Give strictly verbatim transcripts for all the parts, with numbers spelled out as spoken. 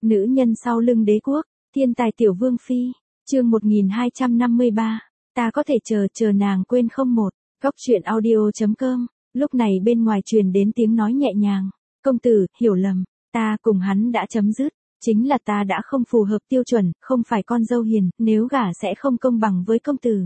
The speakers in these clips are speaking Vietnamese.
Nữ nhân sau lưng đế quốc, thiên tài tiểu vương phi, chương một nghìn hai trăm năm mươi ba, ta có thể chờ, chờ nàng quên không một, góc truyện audio chấm com, lúc này bên ngoài truyền đến tiếng nói nhẹ nhàng, công tử, hiểu lầm, ta cùng hắn đã chấm dứt, chính là ta đã không phù hợp tiêu chuẩn, không phải con dâu hiền, nếu gả sẽ không công bằng với công tử.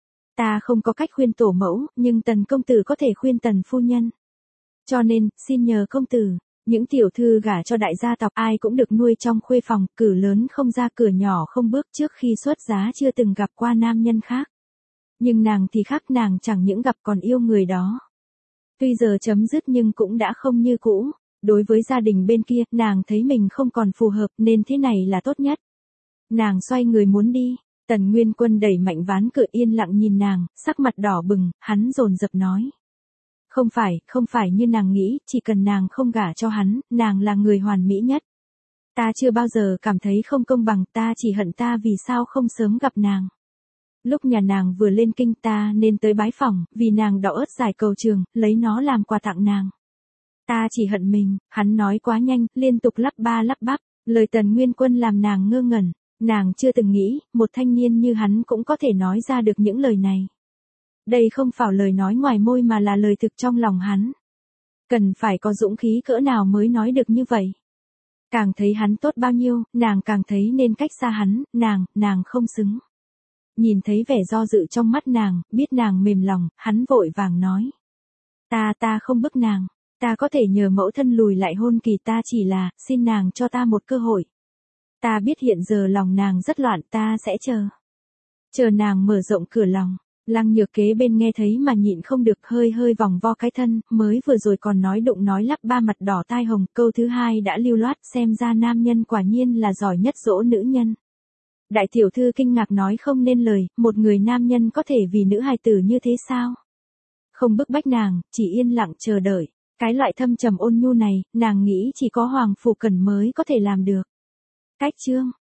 Ta không có cách khuyên tổ mẫu, nhưng tần công tử có thể khuyên tần phu nhân. Cho nên, xin nhờ công tử. Những tiểu thư gả cho đại gia tộc ai cũng được nuôi trong khuê phòng, cửa lớn không ra cửa nhỏ không bước, trước khi xuất giá chưa từng gặp qua nam nhân khác. Nhưng nàng thì khác, nàng chẳng những gặp còn yêu người đó. Tuy giờ chấm dứt nhưng cũng đã không như cũ. Đối với gia đình bên kia, nàng thấy mình không còn phù hợp nên thế này là tốt nhất. Nàng xoay người muốn đi, Tần Nguyên Quân đẩy mạnh ván cửa yên lặng nhìn nàng, sắc mặt đỏ bừng, hắn dồn dập nói. Không phải, không phải như nàng nghĩ, chỉ cần nàng không gả cho hắn, nàng là người hoàn mỹ nhất. Ta chưa bao giờ cảm thấy không công bằng, ta chỉ hận ta vì sao không sớm gặp nàng. Lúc nhà nàng vừa lên kinh ta nên tới bái phỏng, vì nàng đỏ ớt giải cầu trường, lấy nó làm quà tặng nàng. Ta chỉ hận mình, hắn nói quá nhanh, liên tục lắp ba lắp bắp, lời Tần Nguyên Quân làm nàng ngơ ngẩn, nàng chưa từng nghĩ, một thanh niên như hắn cũng có thể nói ra được những lời này. Đây không phải lời nói ngoài môi mà là lời thực trong lòng hắn. Cần phải có dũng khí cỡ nào mới nói được như vậy. Càng thấy hắn tốt bao nhiêu, nàng càng thấy nên cách xa hắn, nàng, nàng không xứng. Nhìn thấy vẻ do dự trong mắt nàng, biết nàng mềm lòng, hắn vội vàng nói. Ta, ta không bức nàng, ta có thể nhờ mẫu thân lùi lại hôn kỳ, ta chỉ là, xin nàng cho ta một cơ hội. Ta biết hiện giờ lòng nàng rất loạn, ta sẽ chờ. Chờ nàng mở rộng cửa lòng. Lăng Nhược kế bên nghe thấy mà nhịn không được, hơi hơi vòng vo cái thân, mới vừa rồi còn nói đụng nói lắp ba mặt đỏ tai hồng, câu thứ hai đã lưu loát, xem ra nam nhân quả nhiên là giỏi nhất dỗ nữ nhân. Đại tiểu thư kinh ngạc nói không nên lời, một người nam nhân có thể vì nữ hài tử như thế sao? Không bức bách nàng, chỉ yên lặng chờ đợi, cái loại thâm trầm ôn nhu này, nàng nghĩ chỉ có Hoàng Phủ Cẩn mới có thể làm được. Cách chương